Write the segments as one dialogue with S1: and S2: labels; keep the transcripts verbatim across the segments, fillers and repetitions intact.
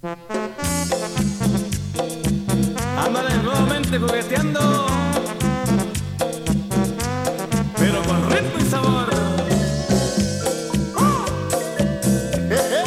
S1: Ándale, nuevamente jugueteando, pero con ritmo y sabor. ¡Oh!
S2: Eh, eh.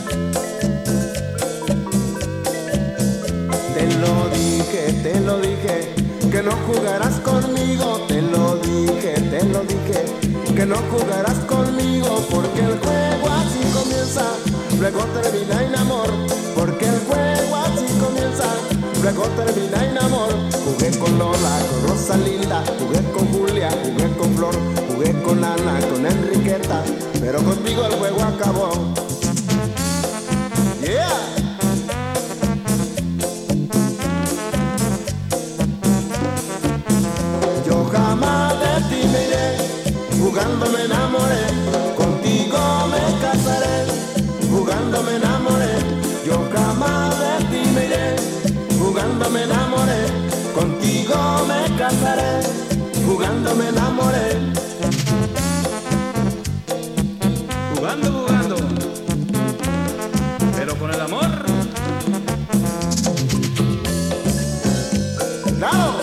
S2: Te lo dije, te lo dije, que no jugarás conmigo. Te lo dije, te lo dije, que no jugarás conmigo, porque el juego así comienza, luego termina en amor, porque el juego así comienza, luego termina en amor. Jugué con Lola, con Rosalinda, jugué con Julia, jugué con Flor, jugué con Ana, con Enriqueta, pero contigo el juego acabó. Yeah. Yo jamás de ti me iré, jugando me enamoré, contigo me casaré, jugando me enamoré. Yo jamás de ti me iré, jugando me enamoré, contigo me casaré, jugando me enamoré.
S1: Jugando, jugando, pero con el amor.
S2: ¡Claro!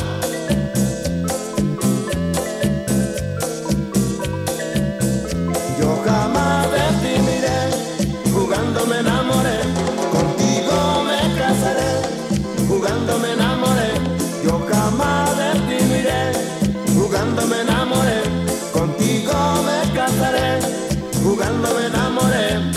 S2: Yo jamás de ti me iré, jugando me enamoré, contigo me casaré, jugando me enamoré. Yo jamás de ti me iré, jugando me enamoré, contigo me casaré, jugando me enamoré.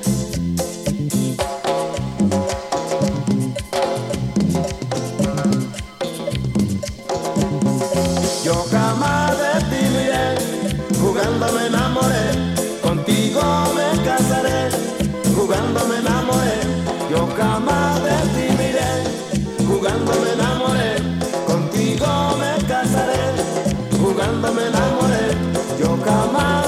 S2: Yo jamás de ti me iré, jugando me enamoré, contigo me casaré, jugando me enamoré. Yo jamás de ti me iré, jugando me enamoré, contigo me casaré, jugando me enamoré. Yo jamás